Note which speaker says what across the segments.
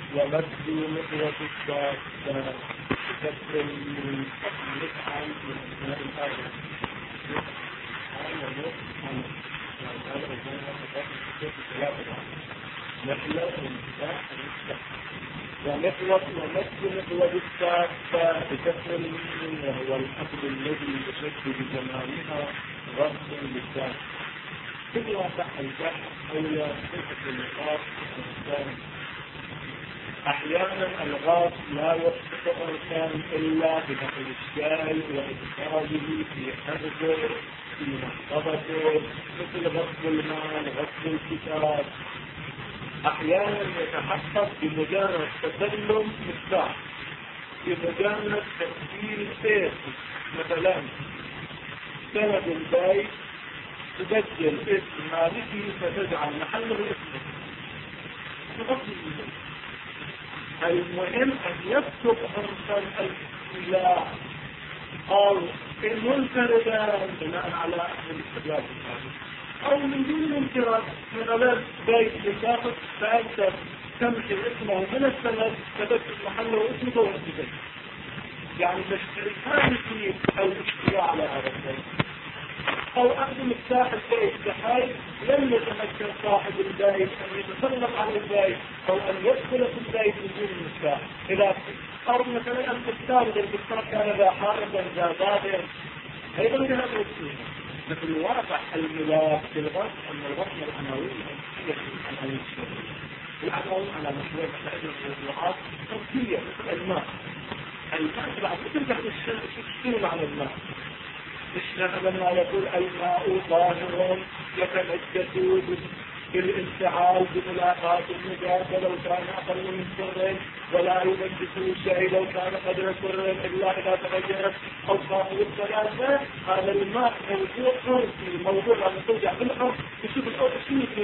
Speaker 1: ومد مقوة الدابة بكسر من يفعل من أثناء الآية ومقوة الدابة بكسر من وهو الحبل الذي يشد بجمالها غصب للدابة كل واقع البحث حول صفة النقاط الإنسان. أحيانا الغاص لا يصبح الإنسان إلا بنقل الشاي وإدخاله في حربه في مصطبته مثل غصب المال غصب الكتاب. أحيانا يتحقق بمجرد تسلم مفتاح بمجرد تسجيل سيف مثلا سند البيت تسجل اسم مالكي فتجعل محله اسمه. المهم أن يكتب عنصر الاستيلاء أو المنفردة بناء على أهل الاستدلال أو من دون انفراد من غير بيت للداخل فأنت تمحي اسمه من السند فتكتب محله اسمه واسمه. يعني تشتركان في الاستيلاء على هذا البيت أو أخذ مفتاح البيت بحيث لم يتمكن صاحب البيت أن يتسلق على البيت أو أن يدخل في البيت بدون مفتاح. إذا أرد مثلا أن تستارد المفتاح كان ذا حاربا ذا ظاهر أيضا لها موجود. مثل واقع الملاك في الغرب أن الغرب الأموي هي الأموي الشرعي. الأموي على مشروع مسائل الموضوعات تركية مثل الماء. الماء بعد مثل بعد الشرع على الماء. لما يقول الماء ظاهر يتمجد بالانفعال بملاقاة النجاة ولو كان أقل من سر ولا يمجد شيء لو كان قدر سر إلا إذا تغيرت أوصافه الثلاثة. هذا الماء موضوع عرفي موضوع لما ترجع بالأرض تشوف الأرض شنو في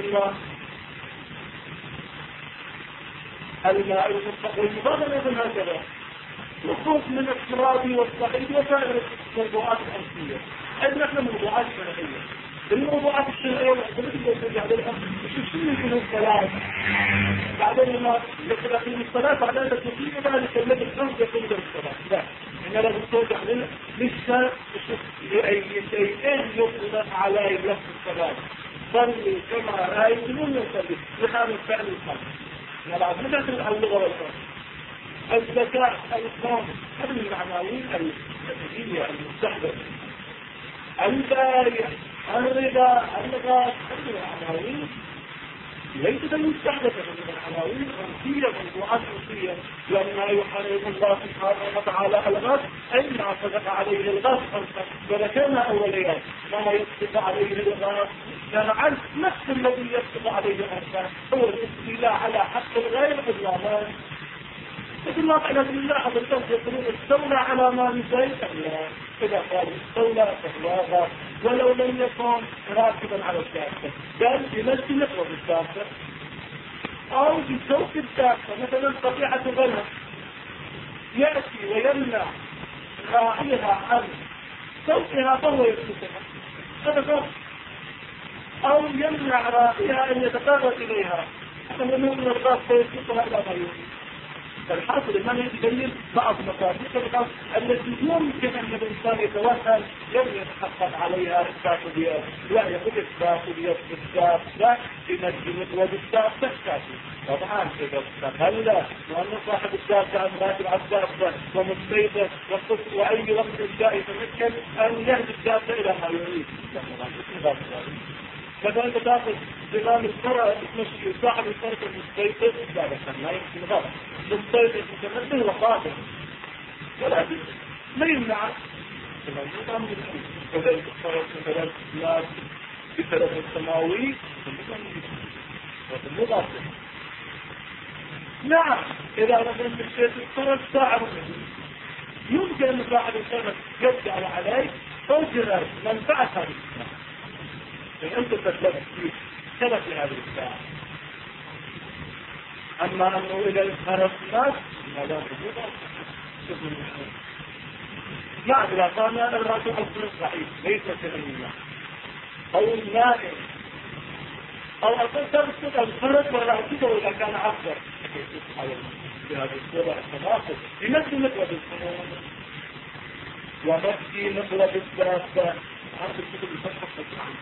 Speaker 1: الماء المضاد مثل هكذا وخوف من التراب والصعيد وسائر الموضوعات الأنسية. أيضا نحن موضوعات شرعية. الموضوعات الشرعية والأنسية ترجع للأمر شو يكون الصلاة بعدين لما يقول الصلاة بعدين تقول ذلك الذي الأرض يقول الصلاة لا إن لازم ترجع للشرع لأي شيئين يطلق عليه لفظ الصلاة صلي كما رأيت من يصلي لهذا الفعل الخاص. نلعب مثل اللغة والفرق الذكاء الخاص هذه المعنوية التدريبية المستحدثة البارع الرضا الغاز هذه المعنوية ليست المستحدثة من المعنوية الأنسية موضوعات أنسية. لما يحرم الله سبحانه وتعالى الغاز أي ما صدق عليه الغاز ولكن أوليات ما يصدق عليه الغاز كان عن نفس الذي يصدق عليه الغاز هو الاستيلاء على حق الغير بالله. لكن الله تعالى بالله عز وجل يقولون استولى على مال زيد الله إذا قال استولى فهو ولو لم يكن راكبا على الدابة قال بمجد نقوة الدابة أو بسوق الدابة مثلا قطيعة غنم يأتي ويمنع راعيها عن سوقها فهو يسوقها هذا فرق. أو يمنع راعيها أن يتقرب إليها فمن الغاز فيسوقها إلى ما يريد. فالحاصل المنهج يبين بعض مصادر الغاز التي يمكن أن الإنسان يتوهم لم يتحقق عليها إثبات اليد لا يقول إثبات اليد بالذات لا بمجد نقوة الذات تكتفي. طبعا إذا استغل وأن صاحب الذات كان راكب على الذات ومستيقظ وأي وقت جاء يتمكن أن يهدي الذات إلى ما يريد. كذلك تأخذ زمام القرى تمشي صاحب الفرق المستيقظ لا بس ما يمكن غلط المستيقظ متمثل وقادر ولكن ما يمنع كذلك الفرق مثلا لا بسبب السماوي وبالمضاف. نعم إذا رجل الشيء الفرق ساعة يمكن أن صاحب الفرق يجعل عليه أجر منفعة هذه الساعة أنت تتلبس فيه سبب لهذه الساعة. أما أنه إذا انخرط الناس ماذا تقول نعم إذا قام الرجل أصل صحيح ليس كلمة أو النائم أو أقول ترسل الفرد ولا أكيده إذا كان أكبر في هذه الصورة التناقض لنفس مطلب القانون ونفس مطلب الدراسة هذا الكتب الفتحة عن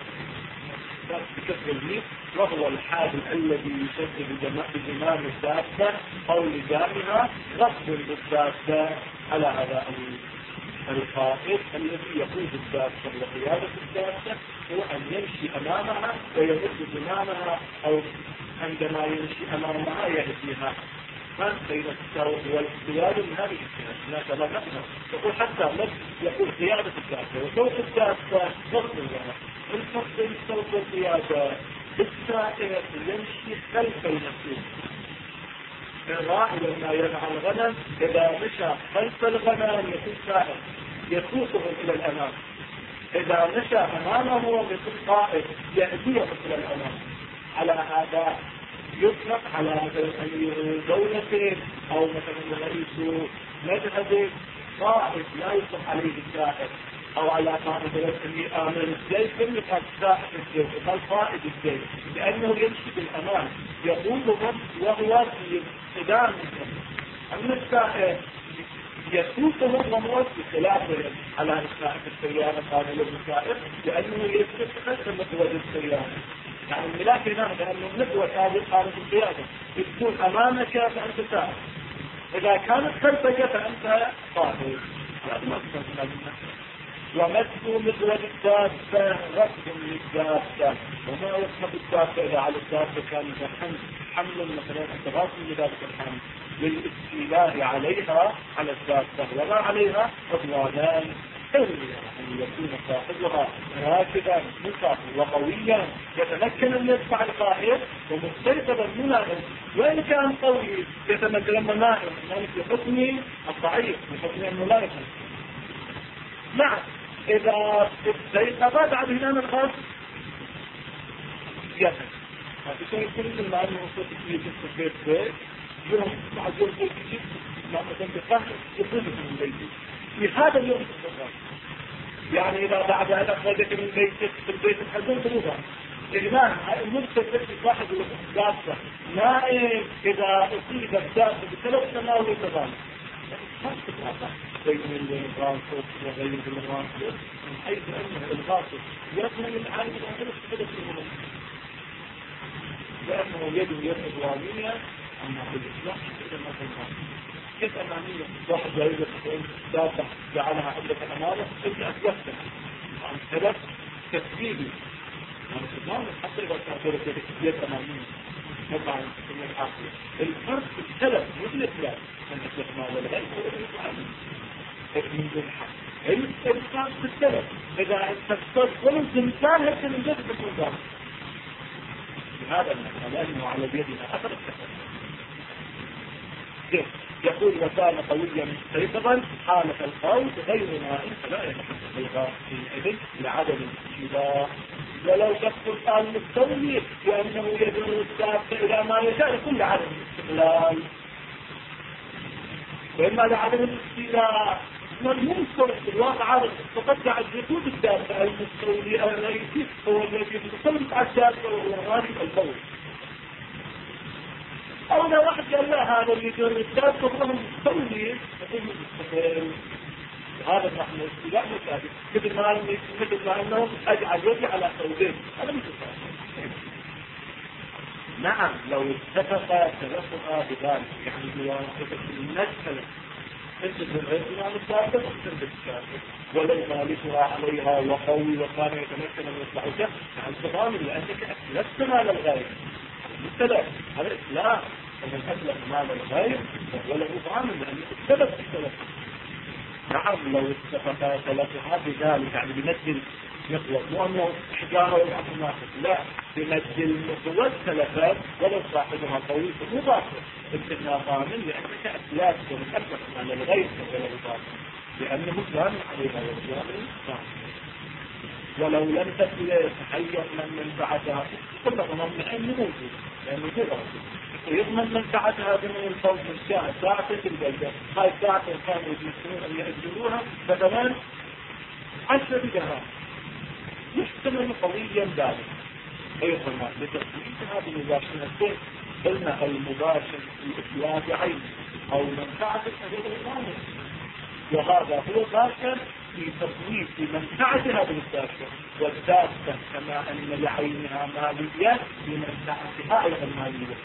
Speaker 1: بكسر الميم وهو الحال الذي يشدد بزمام الدابة أو لجامها غصب بالدابة على أداء القائد الذي يقود الدابة وقيادة الدابة هو أن يمشي أمامها ويمد زمامها أو عندما يمشي أمامها يهديها ما بين التساوي والقيادة من هذه الجهات لا تبقى يقول حتى يقول قيادة الدابة وصوت الدابة غصب لها الفرق بين الصوت والقيادة السائر يمشي خلف المسؤول الراعي لما يرعى الغنم إذا مشى خلف الغنم يكون سائر يسوقهم إلى الأمام إذا مشى أمامه يكون قائد يهديهم إلى الأمام على هذا يطلق على مثلا أمير دولة أو مثلا رئيس مذهب قائد لا يطلق عليه السائر أو على قائد آمر الجيش يطلق سائر الجيش بل قائد الجيش لأنه يمشي بالأمام يقودهم وهو في قدامهم. أما السائر يسوقهم وهو في خلافه على السائق السيارة قابل للسائر لأنه يستخدم مقود السيارة. يعني الملاك هنا لأنه النقوة خارج القيادة يكون أمامك فأنت سائر إذا كانت خلفك فأنت قائد. ومسوا مقود الدابة رفض للدابة وما يسمى بالدابة إذا على الدابة كان حمل مثلا التغاصل لذلك الحمل للاستيلاء عليها على الدابة وما عليها عضوانان إلا أن يكون صاحبها راكبا مصر وقويا يتمكن من يدفع القائد ومستيقظا منه وإن كان قوي يتمكن نائم في حكم الضعيف في حكم أنه لا يفهم. نعم إذا استيقظ بعد هنا الخاص يفهم هذا شيء كل ما أنه صوت كبير في البيت يوم بعد يوم كبير ما مثلا بفهم يخرجك من بيتك في هذا اليوم الصغير. يعني إذا بعد أن أخرجك من بيتك في البيت الحزن بلوغا إجماع المرسل في واحد الدابة نائم إذا أصيب الدابة بسبب تناول التغام بين الغاصب وغير الغاصب من حيث أنه الغاصب يضمن العالم الأخير استفادة المنطقة لأنه يد إضوانية أما في الإسلام إذا ما في الغاصب كيف أمامية واحد جايزة دابة جعلها عندك أمامه أنت أسلفتها عن سبب تسبيبي عن الإسلام حتى إذا تعتبر يد أمامية طبعا في الحاصل الفرق في السلف مثل الإسلام من الاستثمار والغير من دون حق الفرق في السلف إذا استفسرت ولو تنسان هكذا من جد تكون ذلك بهذا المعنى لأنه على بيدنا أثر التفسير يقول وكان قويا مستيقظا حالة القول غير نائم فلا يتحقق الغاء لعدم الاشتباه ولو شخص الآن مستولي لأنه يدور الدابة إلى ما يشاء كل عدم الاستقلال وإما لعدم الاستيلاء ممكن في الواقع فقد قاعد يقود الدابة المستولي الرئيسي هو الذي يسلط على الدابة وهو غالب القول أو لو واحد قال لا هذا اللي يدور الدابة فهو مستولي يقول مستقل هذا نحن استيلاء مشابه مثل ما أنه أجعل يدي على قولين هذا مستقل. نعم لو اتفق تلفق بذلك يعني بواسطة المسألة انت بالغير ما مستقل اكثر بالكافر ولو مالكها عليها وقوي وكان يتمكن من إصلاحها عن تضامن لأنك أسلفت مال الغير مثلا هذا إسلام ومن أسلف مال الغير وله ضامن لأنك السبب في السلف. نعم لو اتفق تلفقها بذلك يعني بمثل يطلق مو أنه حجارة ويبعث الناقص لا بمثل مقوى السلفات ولو صاحبها قوي مو باطل انت ضامن لأنك أسلاف ومن أسلف مال الغير وله ضامن لأنه كان عليها والجامل ولو لم تكن يتحير من منفعتها كل ضمن أنه موجود لأنه كذا ويضمن منفعتها بمن الفوز الشاعر ساعة البلدة هاي ساعة كانوا يجلسون أن يأجلوها فكمان 10 دقائق يحتمل قويا ذلك أيضا لتثبيت هذه المباشرة قلنا المباشر في إتلاف عين أو منفعة الأمانة، وهذا هو باشر في تصويت في منفعة هذه الدابة، والدابة كما أن لعينها مالية لمنفعتها أيضا مالية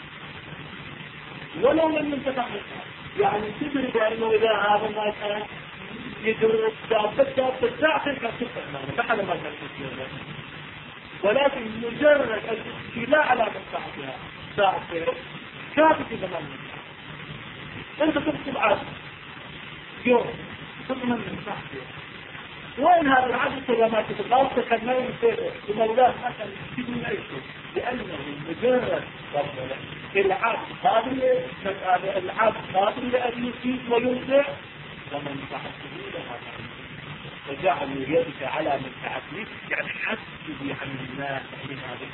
Speaker 1: ولو لم ينتفع منها. يعني تدري بأنه إذا هذا ما كان يجري الدابة داخل كالسفر فحل ما كان يجري، ولكن مجرد الاستيلاء على منفعتها داخل كافة زمان منها. أنت تكتب عدد يوم تضمن منفعتها، وين هذا العدد لما تتغلط كما يصير بمولاه مثلا بدون أي شيء، لأنه مجرد العبد قابل لأن يصيب وينفع ومنفعته لها، فجعل يدك على منفعته يعني حسبي عن الناس لمالك،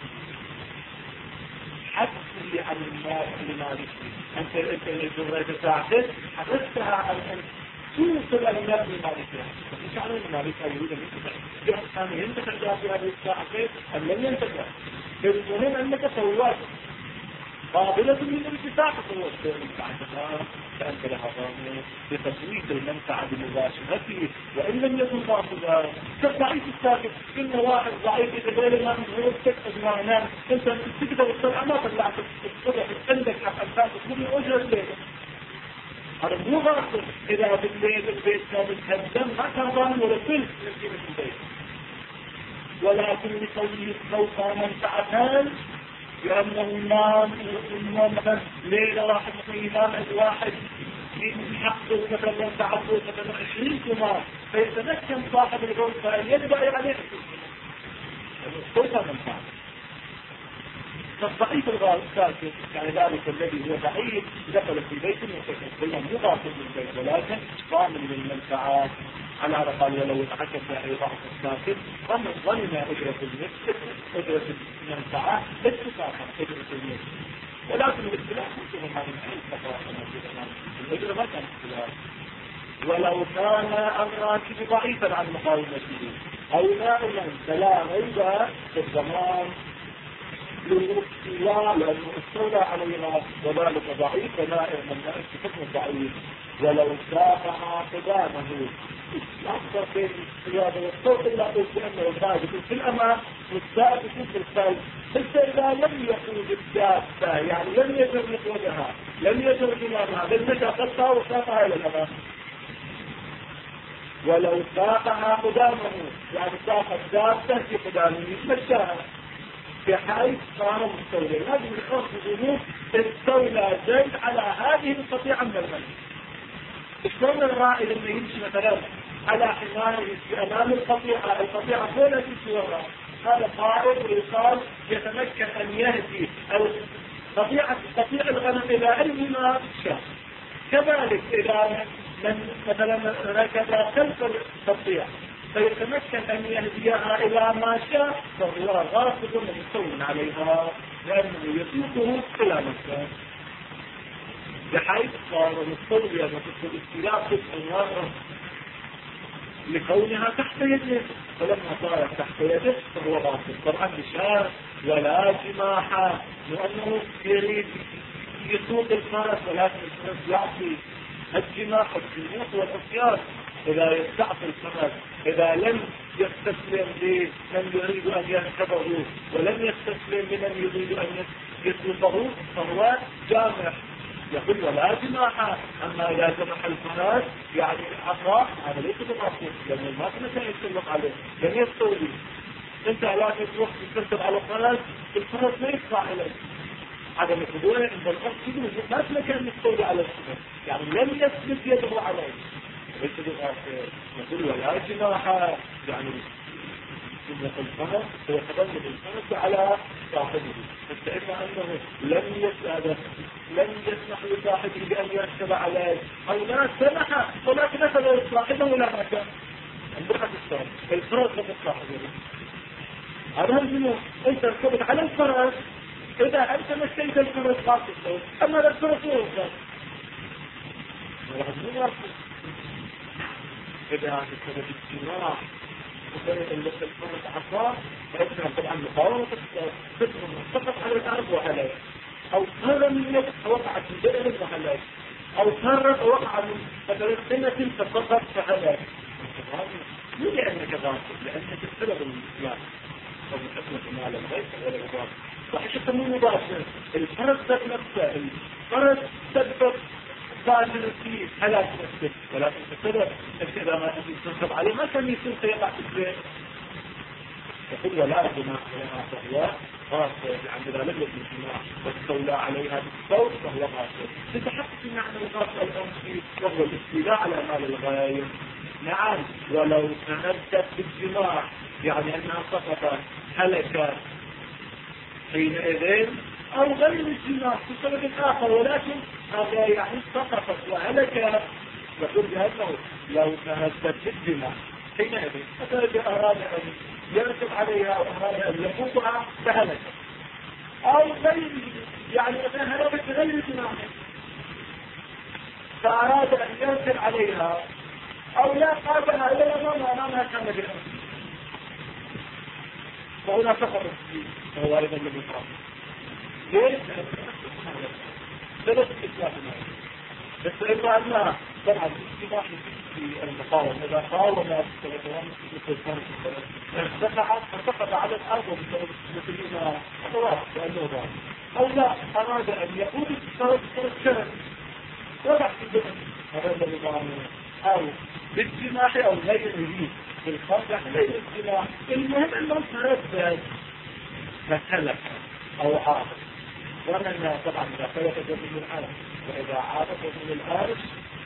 Speaker 1: حسبي عن الناس لمالك. أنت الجرية تعتد حدثتها عن أن توصل الناس لمالكها، مش عن المالكة يريد أن ينتفع بأحسان ينتفع في هذه الساعة أم لم ينتفع. المهم أنك سوات قابلة للانتفاع تصوت بمنفعتها، فأنت لها ضامن بتصويت المنفعة بمباشرته، وإن لم يكن ضابطا كالضعيف الساكت. إن واحد ضعيف يتبالي ما هو تكتب معنا أنت تقدر الصلعة ما طلعت الصبح عندك حق أنفاق تقول أجر الليل، هذا مو غاصب. إذا بالليل البيت كان متهدم ما كان ضامن ولا فلس من قيمة البيت، ولكن لقوله فوق منفعتان، لأنه النام ليلة واحد مثلا واحد يحقق مثلا تعبد مثلا 20 ثمار، فيتمكن صاحب الغرفة أن يدفع عليه فوق منفعة. فالضعيف الساكن يعني ذلك الذي هو ضعيف دخل في بيت وسكن مو غاصب للبيت ولكن ضامن للمنفعات، على رقم ولو اتعكس على ضعف الساكن ظلم أجرة المسك أجرة المنفعة اتفاقا أجرة المسك، ولكن الاختلاف ممكن هذا الحين الأجرة ما كان اختلاف. ولو كان الراكب ضعيفا عن مقاومته أو نائما فلا ريب في الضمان للاستيلاء لأنه استولى عليها وذلك ضعيف ونائم من نائم في حكم ضعيف. ولو ساقها قدامه أكثر بين السيادة والصوت إلا بأنه ثابت في الأمام والثابت في الخلف، حتى إذا لم يقود الدابة يعني لم يجرد وجهها لم يجرد أمامها بل متى قصها وساقها إلى الأمام. ولو ساقها قدامه يعني ساق الدابة في قدامه مشاها بحيث صار مستولى. هذه الخوف بظروف استولى زيد على هذه القطيعة من الملك. شلون الراعي لما يمشي مثلا على حماره في امام القطيعة ولا تمشي وراء، هذا قائد ويقال يتمكن ان يهدي قطيع الغنم الى اي ما شاء. كذلك اذا من مثلا ركب خلف القطيع فيتمكن ان يهديها الى ما شاء فهو غاصب مستول عليها لانه يسوقه الى مكان، بحيث صار مستوليا وتدخل الاستيلاء في النار لكونها تحت يده، فلما صارت تحت يده فهو باطل. طبعا بشار ولا جماحة لأنه يريد يسوق الفرس ولكن الفرس يعطي الجماح والجنوح والعصيان. إذا يستعطي الفرس إذا لم يستسلم لمن يريد أن يركبه ولم يستسلم لمن يريد أن يسوقه فهو جامح يقول ولا جماحة. أما إذا جمح الفرس يعني العصا هذا ليس بمعصوم لأنه ما كان يسلق عليه لن يستولي. أنت لا تروح تركب على الفرس ما يطلع إليك عدم القدوة عند الأرض كله ما كان يستولي على الفرس يعني لم يثبت يده عليه ليس بالغافل. يقول ولا جماحة يعني سنة الفرس هو تبني الفرس على صاحبه، فإما أنه لم يسمح لصاحبه بأن يركب عليه أو لا سمح ولكن أخذ صاحبه ولا مكان عندها الصاحب الفرس لم صاحبه. هذا الجنوب أنت ركبت على الفرس إذا أنت مشيت الفرس ما تستوي، أما الفرس هو الفرس إذا هذا السبب الجماع الفرد عصاه فإنها طبعا مقاومة سقط على الأرض وهلك، أو فر من يد وقعت من جبل وهلك، أو فر وقع من مثلا سنة فسقط فهلك. مو لأنك غاصب، لأنك السبب الإسلام أو من حكمة مال الغيث ولا الغاصب. صحيح التمويل مباشر، الفرد ذات نفسه، الفرد سبب ظاهر في هلاك نفسه، ولكن السبب إذا ما تنصب عليه ما كان يصير سيقع في البيت. يقول ولا جناح عليها فهو غاصب، عند ذلك الجماع واستولى عليها بالصوت فهو غاصب. تتحقق معنى الغاصب الأمثي وهو الاستيلاء على مال الغير. نعم، ولو تمدت بالجماع يعني أنها سقطت هلكت حينئذ، أو غير الجماع في سبب آخر، ولكن هذا يعني سقطت وهلكت، يقول بأنه لو تمدت بالجماع حينئذ فإذا أراد أن يركب عليها أو أراد أن يفوقها فهلكت، أو غير يعني أنها هلكت غير الجماع فأراد أن يركب عليها أو لا قابلها إلى الأمام وأمامها كان بها، فهنا سقط فهو أيضا لم يقام. ليش؟ ثلاث إسلام بس إما أنها طبعا الاجتماع في المقاومة إذا قاومت فسقط على الأرض مثل ما أخوات لأنه ذلك، أو لا أراد أن يقود الشرك وضع في البدن هذا النظام، أو باجتماع أو غيره بالخاصة غير الاجتماع. المهم أنه تردد فسلك أو عارض، وأننا طبعا إذا فلت جميل العالم وإذا عادت جميل العالم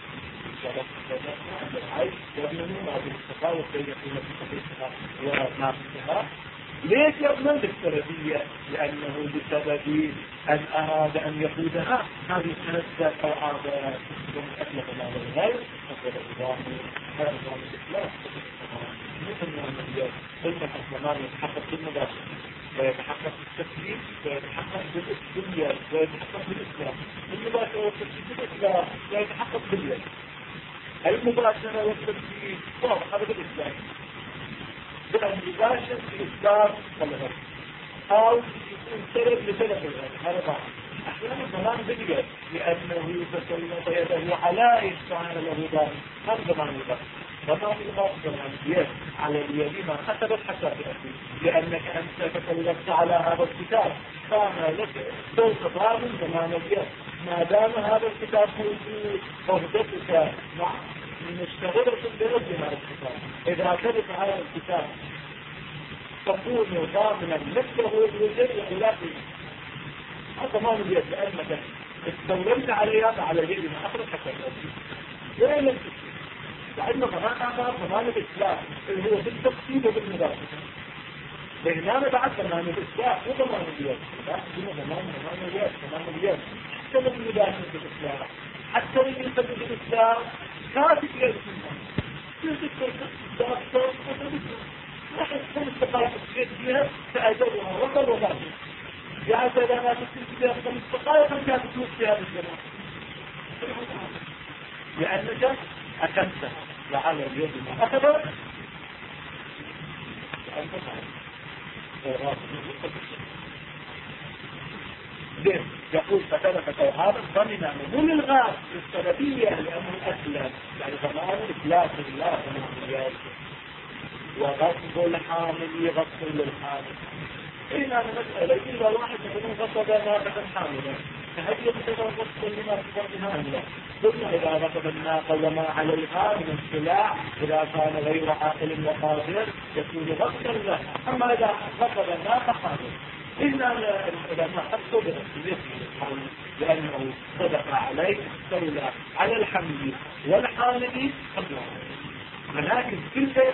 Speaker 1: عند العيش يضمنون هذه التفاوت بين قيمة الصحيحة وناقصها. ليش يضمن بالسببية؟ لأنه بسبب أن أراد أن يقودها هذه تنزل أو عادات ومن أطلق الله الغير فقد الله هذا نظام الإسلام مثل ما نقول قلنا في الزمان يتحقق بالمباشر ويتحقق بالتسليم ويتحقق بالدنيا ويتحقق بالإسلام، المباشرة والتسليم بالإسلام ويتحقق باليد. المباشرة والتسليم واضح هذا بالإسلام، بالمباشر في الإسلام والغير، أو يكون سبب لسبب الغير، هذا بعض. أحيانا زمان باليد لأنه تسلط يده على إنسان له ذلك، هذا زمان الغير. زمان الغير زمان اليد على اليد ما حسبت حتى تأتي، لأنك أنت تسلطت على هذا الكتاب كان لك سلطة من زمان اليد، ما دام هذا الكتاب موجود عهدتك مع مشتغلة برد هذا الكتاب. إذا كتب هذا الكتاب تكون ضامنا مثله الوجود وخلافه، هذا ضمان اليد لأنك استوليت عليها على اليد ما أخرج حتى تأتي. وين لم تكتب؟ لأن ضمان آخر ضمان الإسلام اللي هو بالتقسيم وبالمباشرة. بينما بعد ضمان الإسلام مو ضمان اليد، لكن ضمان اليد ضمان اليد حتى بالمباشرة بالإسلام، حتى بالنسبة بالإسلام كاتب يد واحد كان استقاية الشيء فيها فأجرها وصل وغاية يعني إذا ما تكتب فيها خمس دقائق كانت تموت فيها بالجماعة، لأنك أكمت لعلى اليد ما أخذت لأنك ليه؟ يقول فتلفت هذا ضمن مضمون الغاز السببية لأنه أسلم، يعني ضمان إفلاس الله ضمان وغصب الحامل يغصب للحامل. إذا المسألة إذا واحد يكون غصب ناقة حاملا فهل يمكن غصب لما في ضمنها؟ ثم إذا غصب الناقة وما عليها من السلاح إذا كان غير عاقل وقادر يكون غصبا له. أما إذا غصب الناقة حامل إذا ما حصل بأسلوبه لأنه صدق عليه استولى على الحمل والحامل قبله، ولكن كل شيء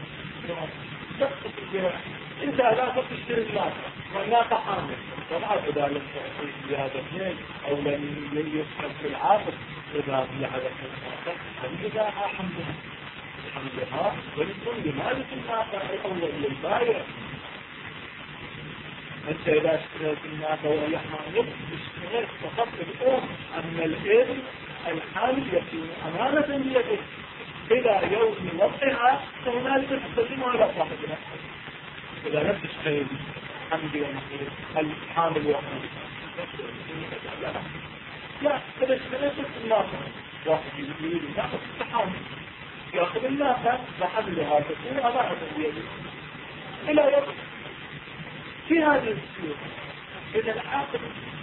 Speaker 1: انت لا تشتري الناقة والناقة حامل طبعا اذا لم تعطيه بهذا اثنين او لم يسحب في العاقل اذا بهذا الناقة فلذاها حملها ويكون بمالك الناقة الاول للبايع. انت اذا اشتريت الناقة وهي حامل اشتريت فقط الام، اما الابن الحامل يكون امانة بيدك إلى يوم وضعها فهنالك تسلمها إلى صاحبها. إذا نفس الشيء حمدي ومحيط الحامل وحمد لا إذا اشتريت الناقة واحد يريد الناقة التحامل يأخذ الناقة وحملها تكون أمانة بيده إلى يوم في هذه السيوف. إذا العاقل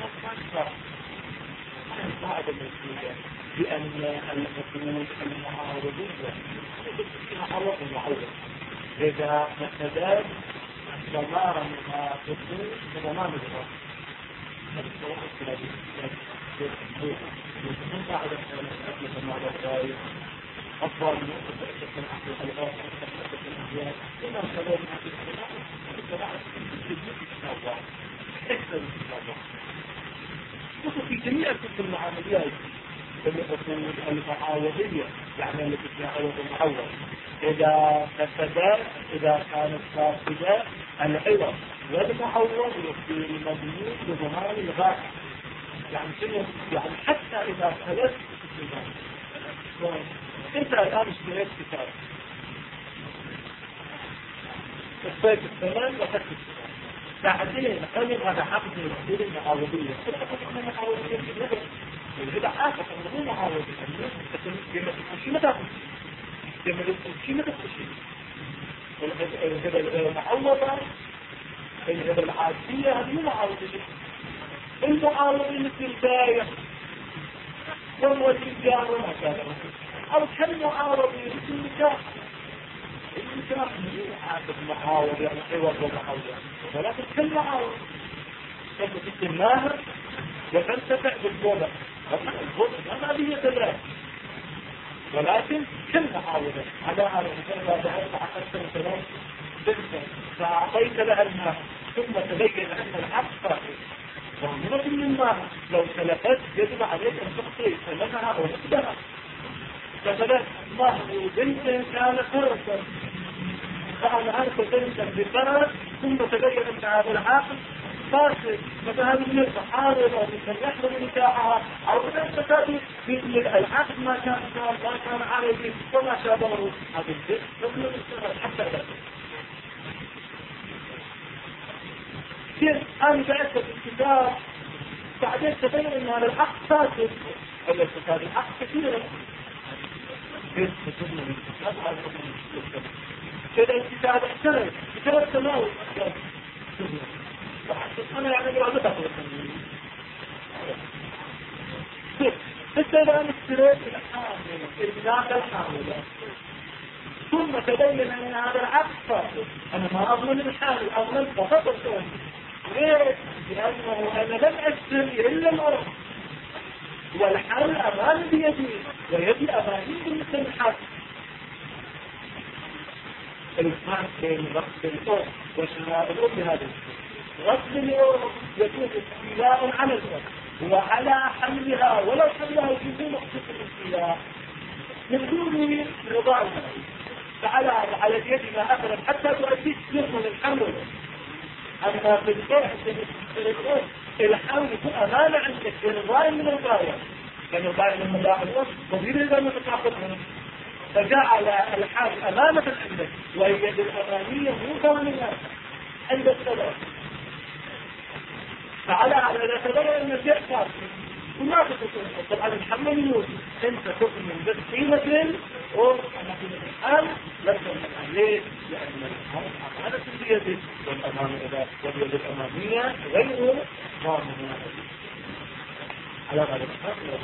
Speaker 1: بعد المسؤولية بأن الحكومة المعارضية فيها معوض إذا نتداد ضمارها تكون بضمان الرأس أفضل من أن أحد الغاية الأحياء كما سببنا في في جميع كتب المعاملات الأصول المعاوضية يعني التي فيها عوض المعوض إذا فسدت إذا كانت فاسدة العوض والمعوض يصير مبني بضمان الغاية يعني شنو يعني حتى إذا خلصت أنت الآن اشتريت كتاب اشتريت الثمن وخدت الثمن بعدين قلب هذا حق من الأصول المعاوضية الهدى آخر مو معاوضة لما تمشي ما تاخذ لما تمشي ما تمشي الهدى المعوضة الهدى العادية هذه مو معاوضة المعاوضة مثل البايع وهو التجار وما كان أو كالمعاوضة مثل النكاح النكاح مو عادة معاوضة يعني عوض ومعاوضة ولكن كالمعاوضة تبقى الناهر وتنتفع بالبوضة البوضة ما هي ثلاث ولكن كم محاولة على هذا المثال عقدت مثلا بنتا فأعطيت لها الماء ثم تبين أن الحق فاسد ومنة من الماء لو سلفت يجب عليك أن تخطي سلفها أو نقدها فسلف الله بنت كان فرصا فأنا أنت بنتا بفرص ثم تبين أن هذا العاقل فاسد فهذه من الصحابة ومن يحرم نكاحها أو من الفساد مثل العقد ما كان عليه وما شابهه هذا الشيء يقول السنة حتى ذلك. كيف أنا جاءت الكتاب بعدين تبين أن هذا العقد فاسد أو الفساد العقد كثيرا كيف تجدنا من الكتاب هذا كذا الكتاب اعترف كتاب تناول أنا يعني لا أتفق بس إذا أنا اشتريت الحامل الإبناء الحاملة ثم تبين أن هذا العقد فاسد أنا ما أضمن الحامل أضمن فقط الثاني ليه؟ لأنه أنا لم أشتري إلا الأرض والحامل أمان بيدي ويدي أماني مثل الحامل الفرق بين رقص الأرض وشراء الأرض هذا الشيء غصب اليوم يكون استيلاء على الأرض وعلى حملها ولو حملها يجب مخصوص الاستيلاء من دون رضا على اليد ما أخرج حتى تؤدي جزء من الحمل. أما في الأرض الحمل يكون أمانة عندك برضاء من الغاية لأن الغاية من ملاحظة مدير إذا متقاطع فجعل الحمل أمانة عندك واليد الأمانية مو ثمانية عند الثلاث فعلى تبين أن الشيء فاسد وما تكون طبعا الحمل يوجد انت تؤمن بالقيمة وأنا في الحال لم تؤمن عليه لأن الحمل أمانة بيدك والأمانة واليد الأمانية غير ضامنة على هذا الحمل.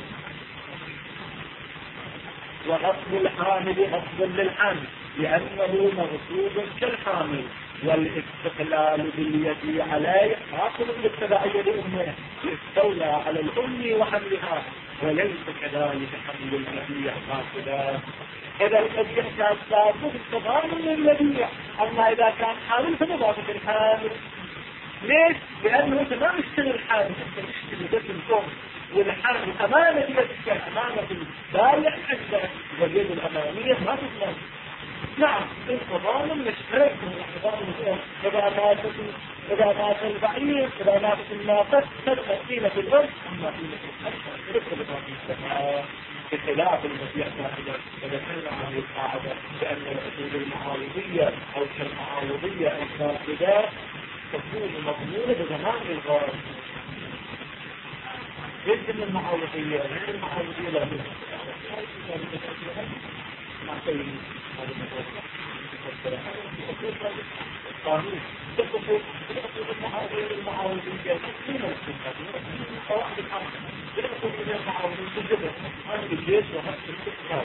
Speaker 1: وغصب الحامل غصب للحامل لأنه مغصوب كالحامل والاستقلال باليد عليه حاصل بالتبعية لأمه استولى على الأم وحملها وليس كذلك حمل المبيع فاسدا. إذا المبيع كان صادق استضامن للمبيع أما إذا كان حامل فنضافة الحامل. ليش؟ لأنه أنت ما مشتري الحامل أنت مشتري بس الفوق والحامل أمانة بيدك أمانة البائع عندك واليد الأمانية ما تضمن نعم الفضائل مشترك من الفضائل إذا مات البعير إذا ماتت الناقة تبقى قيمة الأرض أما قيمة الحج بخلاف المسيح إذا ذكرنا عن القاعدة بأن الأصول المعارضية أو كالمعارضية أو الفاسدات تكون مضمونة بزمان الغار. جزء من المعارضية غير المعارضية لا قانون تكون المعارضية تكون قواعد الحرب تكون من المعارضين تجدها هذا الجيش وهذا الاستقرار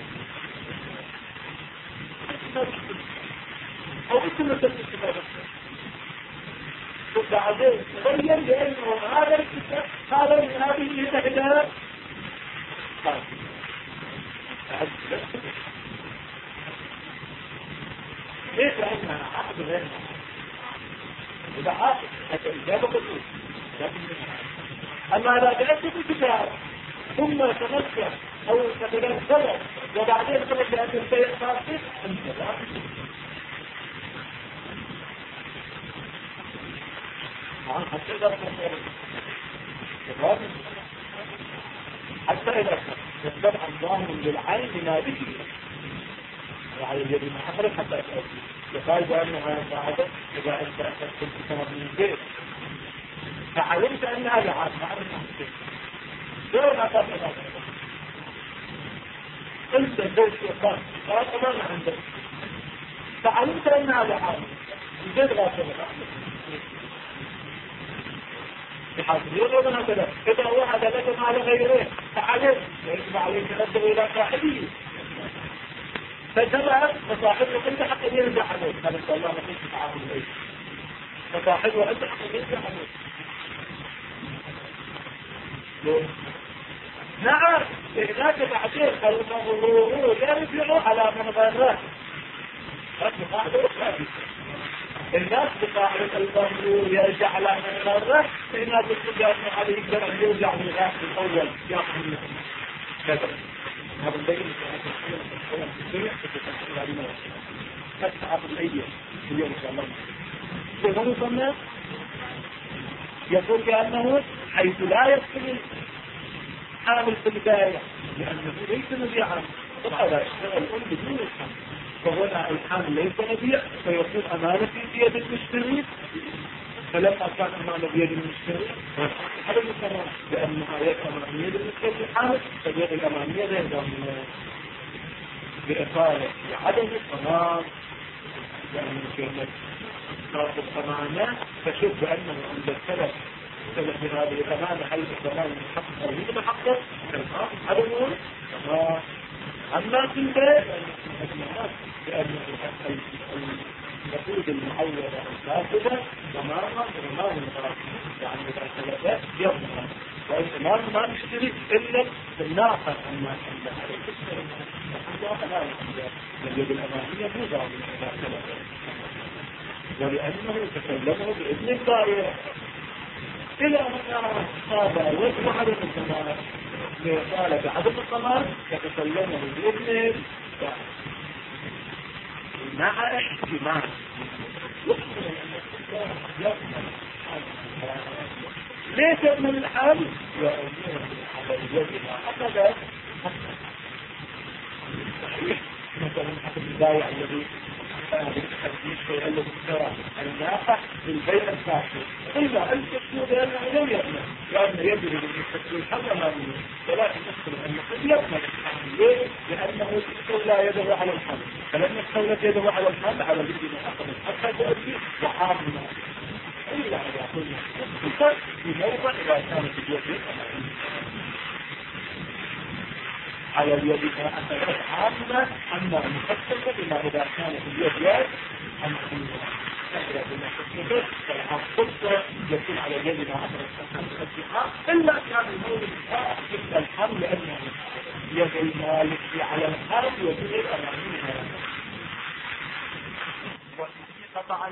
Speaker 1: أو اسم الاستقرار وبعدين تبين لأنه هذا الكتاب هذا من هذه التهدئات ليس عندنا عقد غير إذا عقد الإجابة قلت أما إذا جلست في الكتاب ثم تمسك أو تتبين سبب وبعدين قلت لأن الشيء خاصة أنت لا حتى إذا يتبع ظاهر للعين بما به وعلى اليد ما حصلت حتى يقال بأنها قاعدة إذا أنت أخذت سنة من البيت فعلمت أنها لعاب فعلمت دون أخذ قلت البيت يقال قال ما عندك فعلمت أنها لعاب البيت غافل بحاصلين هكذا إذا هو هذا لكم على غيره فعلم يجب عليك نبدأ إلى صاحبه فجمع فصاحبه أنت حتى يرجع عليك هذا إن الله ما فيش تعامل إليه فصاحبه أنت حتى يرجع عليك نعم هناك تعبير المغرور يرجع على من غيره الناس بقاعدة المغرور يرجع على من غيره فإنها تقول أنه عليه الجرم يرجع من الغاس الأول يأخذ منه كذا هذا البيت فتح الأيدي في اليوم إن شاء الله وهو صنع يقول بأنه حيث لا يدخل حامل في البداية لأنه ليس مبيعا فهذا يشتغل بدون الحمل فهنا الحامل ليس مبيع فيكون أمانة في يد المشتري فلما كان أمانة بيد المشتري هذا المكان لأنها يد أمانية للمشتري الحامل فاليد الأمانية لأنه بإطالة عدم الضمان يعني كلمة صارت الضمانة تشوف بأنه عند السلف في هذه الأمانة هل الضمان المحقق أو غير محقق عدم الضمان أما في البيت لأن النقود المعوضة الفاسدة تماما ضمان المتراكم يعني إذا ثلاثات يضمن وإنما ما نشتري إلا بالناقة أما اليد الأمانية مو ضامن ولأنه تكلمه بإذن الدائرة إلى أن هذا وجه عدم الضمان قال بعدم الضمان يتكلمه بإذن مع احتمال ليس من الحال على الجزء أخذ مثلا حسب البايع الذي الذي اشترى الناقة بالبيع الفاسد إذا أنت تقول بأنه لم يضمن لأنه يجري بالمستقبل الحمل أمامه ولكن نقول أنه قد يضمن الحمل ليه؟ لأنه لا يده على الحمل فلما استولت يده على الحمل على الذي أخذ حتى تؤدي وحامل إلا أن يقول الفرق في موضع إذا كانت اليد على اليد أخذت عامة أما مخصصة بما إذا كانت اليد يد أما الخصة يكون على اليد ما أخذت إلا كان المولد مثل الحمل لأنه يد المالك على الحمل وغير أمامها قطع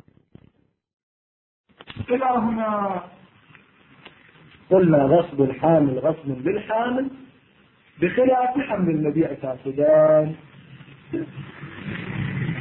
Speaker 1: إلى هنا قلنا غصب الحامل غصب بالحامل بخلاف حمل المبيع فاسدان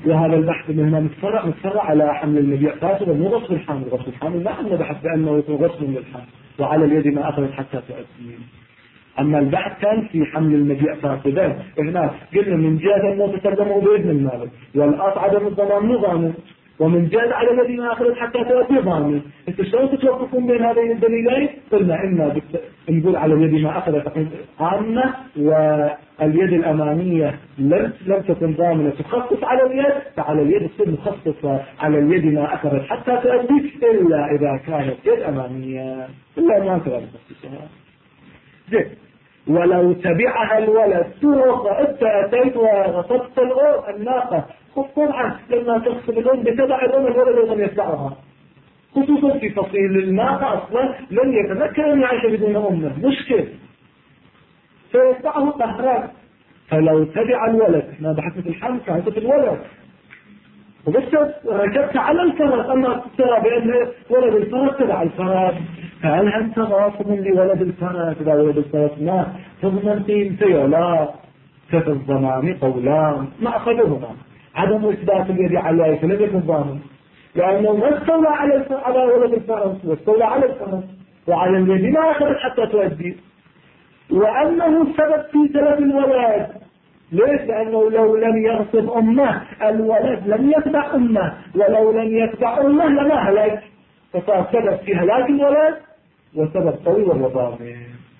Speaker 1: وهذا البحث من هنا متفرع على حمل المبيع فاسد، مو غصب الحامل. غصب الحامل ما عندنا بحث بأنه يكون غصب للحامل وعلى اليد ما أخذت حتى تؤدي. أما البحث كان في حمل المبيع فاسدا، هنا قلنا من جهة أنه تسلموا بإذن المالك والأصل عدم الضمان مو ضامن، ومن جهة على الذي ما أخذت حتى تؤدي ضامن. أنت شلون تتوقفون بين هذين الدليلين؟ قلنا إن نقول على اليد ما أخذت عامة، واليد الأمامية لم تكن ضامنة تخصص على اليد، فعلى اليد تصير مخصصة على اليد ما أخذت حتى تؤدي، إلا إذا كانت يد أمامية، إلا ما تقدر تخصصها. زين، ولو تبعها الولد سوق أنت أتيت وغصبت الناقة، طبعا لما تغصب الأم بتبع الأم الولد لم يتبعها، خصوصا في فصيل الناقة أصلا لن يتذكر أن يعيش بدون أمه، مشكل فيتبعه قهران. فلو تبع الولد، احنا بحثنا في الحمل كانت في الولد وبس ركبت على الفرس، أما ترى بأن ولد الفرس تبع الفرس، فهل أنت غاصب لولد الفرس؟ إذا ولد الفرس ما تضمن قيمته لا، ففي الضمان قولان ما أخذهما. عدم إثبات اليد عليه فلم يكن ضامن، لأنه ما استولى على ولد الفرس، واستولى على الفرس، وعلى اليد ما أخذت حتى تؤدي. وأنه السبب في تلف الولد، ليش؟ لأنه لو لم يغصب أمه الولد لم يتبع أمه، ولو لم يتبع أمه لما هلك، فصار سبب في هلاك الولد وسبب قوي وهو ضامن.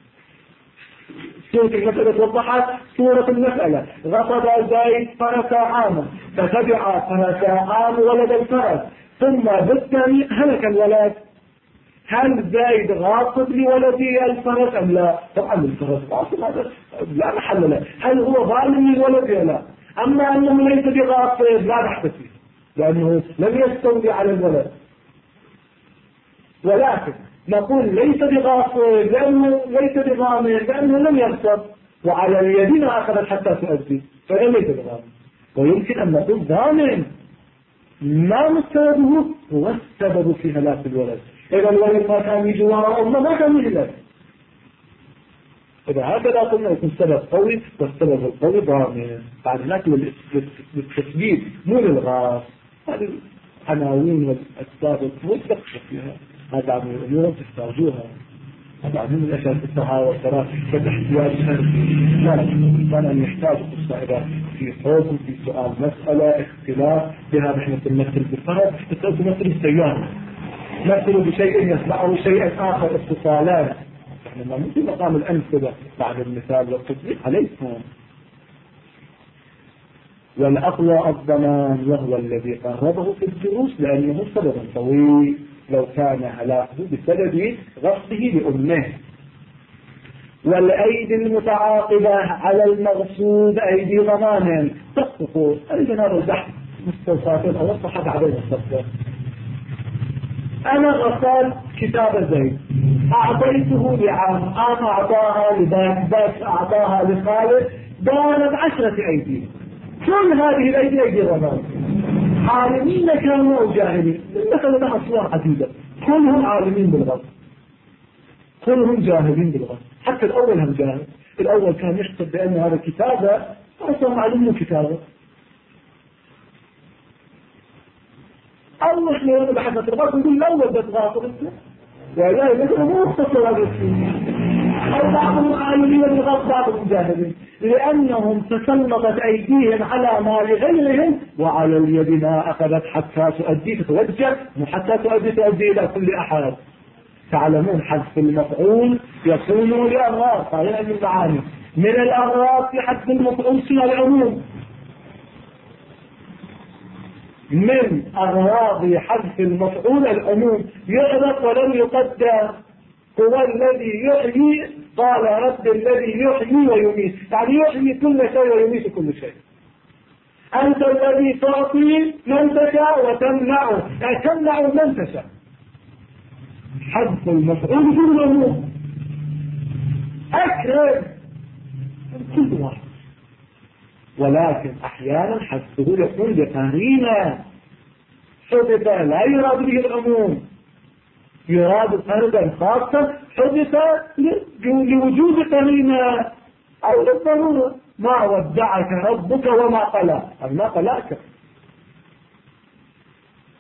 Speaker 1: سورة المسألة توضحت سورة المسألة. غصب زيد فرس عاما فتبع فرس عام ولد الفرس، ثم بالثاني هلك الولد. هل زيد غاصب لولده الفرس أم لا؟ طبعا الفرس غاصب، هذا لا محل له. هل هو ظالم لولده؟ لا. أما أنه ليس بغاصب لا بحث فيه، لأنه لم يستولي على الولد. ولكن نقول ليس بغاصب لأنه ليس بضامن، لأنه لم يغصب، وعلى اليد ما أخذت حتى تؤدي، فليس بضامن. ويمكن أن نقول ضامن ما مستوده هو السبب في هلاك الولد. إذا الولد ما كان يجي وراء أمه ما كان يجي له. إذا هكذا قلنا يكون السبب قوي، والسبب القوي ضامن. بعد هناك للتثبيت مو للغاص. هذه العناوين والأسباب والتدخل فيها، هذا من الأمور تحتاجوها، هذا من الأشياء التهاوى ترى كالاحتياج لا الإنسان أن يحتاج الصائبة في حكم في سؤال مسألة اختلاف بها. نحن نمثل بالفرد، تمثل السيارة، مثلوا بشيء يتبعه شيئا آخر، اتصالات. نحن ما في مقام الأمثلة بعد المثال والتطبيق عليكم. والأقوى الضمان وهو الذي قربه في الدروس، لأنه سبب طويل. لو كان هلاكه بسبب غصبه لأمه. والأيدي المتعاقبة على المغصوب أيدي ضمان تسقط. أيضا هذا البحث مستوصفين أو الصحة بعدين الصفة. أنا غسلت كتاب زيد، أعطيته لعام، عام أعطاها لباك، باك أعطاها لخالد، دان ب10 أيدي. كل هذه الأيدي أيدي ضمان. عالمين كانوا أو جاهلين، مثلا لها أصوار عديدة، كلهم عالمين بالغصب، كلهم جاهلين بالغصب. حتى الأول هم جاهل. الأول كان يحسب بأن هذا كتابة أصلا معلوم كتابة. الله إحنا بحثنا في الغصب نقول الأول بتغاطر انت وإلهي مثلا مو اختصر هذا الشيء. أو بعضهم عالمين بالغصب بعضهم جاهلين، لأنهم تسلطت أيديهم على مال غيرهم، وعلى اليد ما أخذت حتى تؤدي تتوجه، وحتى تؤدي إلى كل أحد. تعلمون حذف المفعول يكون لأغراض، قائلا من المعاني. من الأغراض في حذف المفعول سنة العموم. من أغراض حذف المفعول العموم، يعرف ولم يقدر. هو الذي يحيي، قال رب الذي يحيي ويميت، يعني يحيي كل شيء ويميت كل شيء. أنت الذي تعطي من تشاء وتمنعه، يعني تمنع من تشاء. حذف المفعول في العموم أكرم كل واحد، ولكن أحيانا حذفه يكون بقرينة حذف لا يراد به العموم، يراد قرينة خاصة حذف لوجود قرينة أو للضرورة. ما ودعك ربك وما قلى، ما قلاك.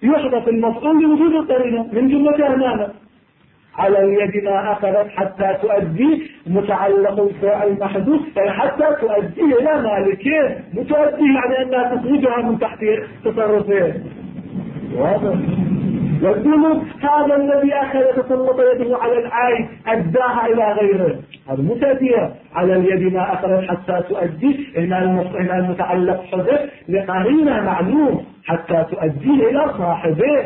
Speaker 1: يحدث المفعول لوجود القرينة من جملة أمانة. على اليد ما أخذت حتى تؤدي متعلق الفعل محذوف، يعني حتى تؤدي إلى مالكين، متؤدي يعني أنها تخرجها من تحت تصرفين. واضح؟ يقول هذا الذي أخذ تسلط يده على العين أداها إلى غيره، هذا متأدية. على اليد ما أخذت حتى تؤدي، هنا المتعلق حذف لقرينة معلوم حتى تؤدي إلى صاحبه،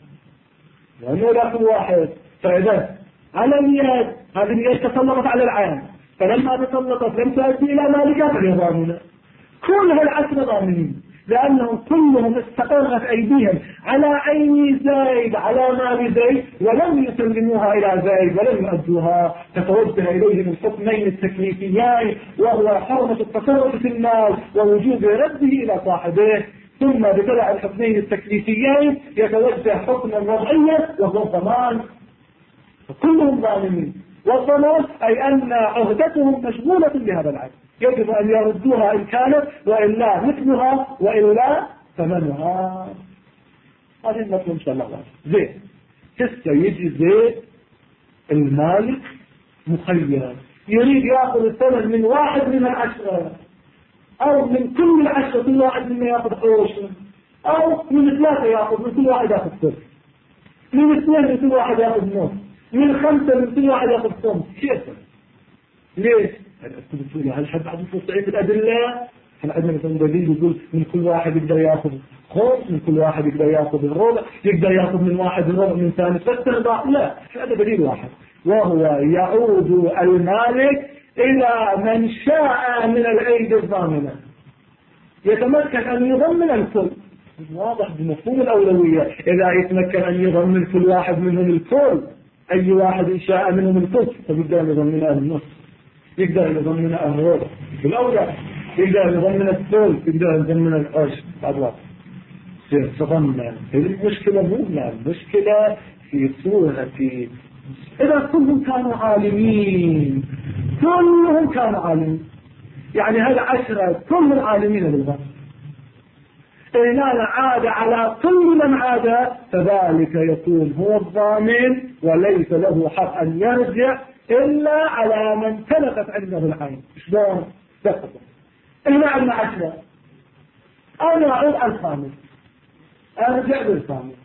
Speaker 1: لأنه لا كل واحد. فإذا على اليد، هذه اليد تسلطت على العين، فلما تسلطت لم تؤدي إلى مالكها فهي ضامنة. كل هالعشرة ضامنين لأنهم كلهم استقرت أيديهم على عين زيد على مال زيد ولم يسلموها إلى زيد ولم يؤدوها، فتوجه إليهم الحكمين التكليفيين، وهو حرمة التصرف في المال ووجوب رده إلى صاحبه. ثم بتبع الحكمين التكليفيين يتوجه حكم الوضعية وهو الضمان، كلهم ظالمين. والضمان أي أن عهدتهم مشغولة بهذا العدل، يجب أن يردوها إن كانت، وإلا مثلها، وإلا ثمنها. هذه المطلوب إن شاء الله. زين هسه يجي زيد المالك مخير، يريد يأخذ الثمن من واحد من العشرة، أو من كل العشرة كل واحد منه يأخذ حوشة، أو من ثلاثة يأخذ من كل واحد يأخذ ثلث، من اثنين من كل واحد يأخذ نصف، من خمسة من كل واحد يأخذ خمس. كيف؟ ليش؟ هل حد عدد مستعين بالأدلة؟ هل عندنا مثلا دليل يقول من كل واحد يقدر يأخذ خمس، من كل واحد يقدر يأخذ الربع، يقدر يأخذ من واحد الربع من ثاني فالتربع؟ لا، هذا دليل واحد، وهو يعود المالك إلى من شاء من الأيدي الضامنة، يتمكن أن يضمن الكل. واضح بمفهوم الأولوية، إذا يتمكن أن يضمن كل واحد منهم الكل، أي واحد شاء منهم الكل، فبيقدر يضمن النص، يقدر يضمن الربع بالأولى، يقدر يضمن الثلث، يقدر يضمن العشر. بعد تضمن المشكلة مو المشكلة في صورة إذا كلهم كانوا عالمين، كلهم كانوا عالمين، يعني هذا عشرة كلهم عالمين بالغرب، إن عاد على كل من عاد فذلك يكون هو الضامن، وليس له حق أن يرجع إلا على من تلفت عنده العين. شلون؟ دقيقة. إحنا عندنا عشرة، أنا أعود على الخامس، أرجع للخامس،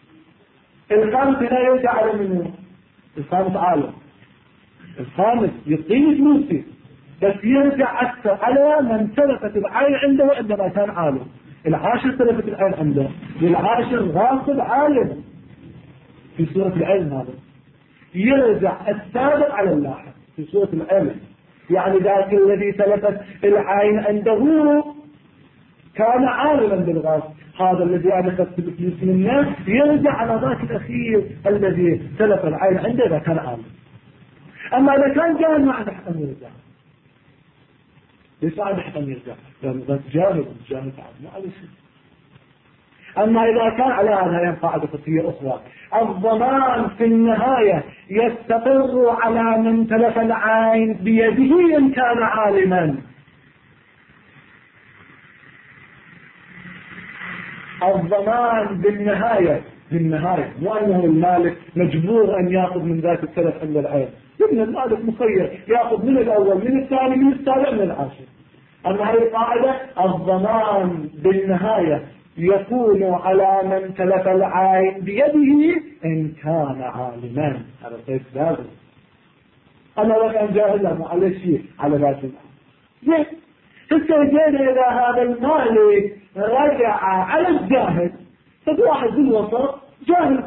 Speaker 1: الخامس لا يرجع على منه، الخامس عالم، الخامس يعطيني فلوسي بس يرجع أكثر على من تلفت العين عنده عندما كان عالم. العاشر تلفت العين عنده، والعاشر غاصب عالم في سورة العلم، هذا يرجع السابق على اللاحق في سورة العلم. يعني ذاك الذي تلفت العين عنده كان عالما بالغاصب، هذا الذي أنا أخذت بفلوس من الناس يرجع على ذاك الأخير الذي تلف العين عنده إذا كان عالم. أما إذا كان جاهل ما عنده حق أن يرجع. ليس عنده حق أن يرجع، لأنه ذاك جاهل تعب ما عليه شيء. أما إذا كان على هذا ينفع بخصية أخرى، الضمان في النهاية يستقر على من تلف العين بيده إن كان عالما. الضمان بالنهاية مو أنه المالك مجبور أن يأخذ من ذات التلف عند العين، ابن المالك مخير يأخذ من الأول من الثاني من السابع من العاشر. أما هذه القاعدة الضمان بالنهاية يكون على من تلف العين بيده إن كان عالما، هذا قيد لازم. أما لو كان جاهلا ما عليه شيء على ذات العين. تستجينا إلى هذا المالك رجع على الجاهل، فواحد بالوسط جاهل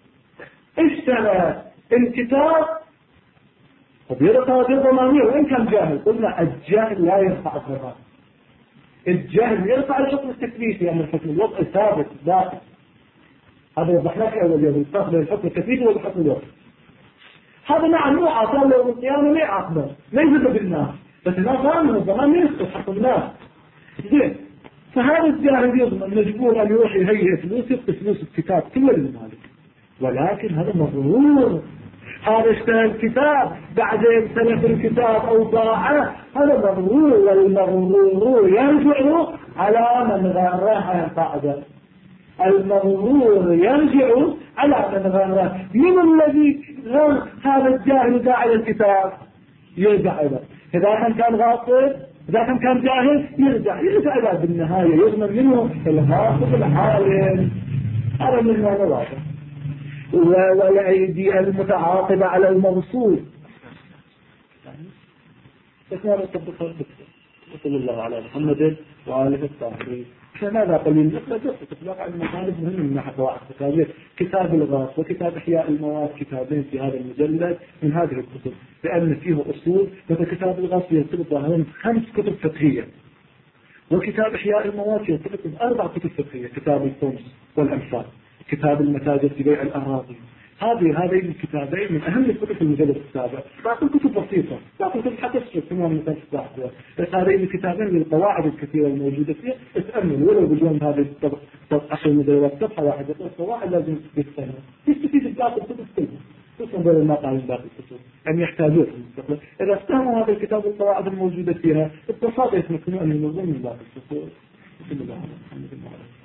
Speaker 1: اشترى الكتاب وبيرفع هذه الضمانية وإن كان جاهل. قلنا الجاهل لا يرفع الضمان، الجاهل يرفع الحكم التكليفي، يعني الحكم الوضع ثابت داخل. هذا يوضح لك أول يوم يستخدم الحكم التكليفي والحكم الوضع. هذا نعم مو عطاه يوم القيامة، لا عقبه لا يذب بالناس، بس الناس ضامن الضمان يسقط حق الناس. زين، فهذا الجاهل يضمن مجبور أن يروح يهيئ فلوس يبقى فلوس الكتاب كله للمالك، ولكن هذا مغرور. هذا اشترى الكتاب بعدين تلف الكتاب أو ضاعه، هذا مغرور، والمغرور يرجع على من غره القاعدة. المغرور يرجع على من غره. من الذي غر هذا الجاهل داعي الكتاب؟ يرجع إليه. إذا كان غاصب، إذا كان جاهل يرجع إلى بالنهاية يضمن منه الغاصب العالم. هذا من واضح. والأيدي المتعاقبة على المغصوب. وصلى الله على محمد وآله الطاهرين. فماذا قليل إطلاق على المطالب مهم من ناحية قواعد التكاليف. كتاب الغاص وكتاب إحياء المواد كتابين في هذا المجلد من هذه الكتب، لأن فيه أصول. مثل كتاب الغاص يرتبط ظاهرا 5 كتب فقهية، وكتاب إحياء المواد يرتبط ب4 كتب فقهية: كتاب الخمس والأمثال، كتاب المتاجر في بيع الأراضي. هذين الكتابين من أهم الكتب في المجلد السابع. باقي الكتب بسيطة، باقي الكتب حتى تسمون مثل الصحوة، بس هذين الكتابين للقواعد الكثيرة الموجودة فيها تتأمل ولو بجوان هذه 10 مجلدات صفحة واحدة القواعد لازم تتأمل تستفيد باقي الكتب كلها، خصوصا بدل ما قال باقي الكتب أن يحتاجون في المستقبل. إذا استهموا هذا الكتاب والقواعد الموجودة فيها اتصال يتمكنوا أن ينظموا من باقي الكتب. بسم الله الرحمن الرحيم.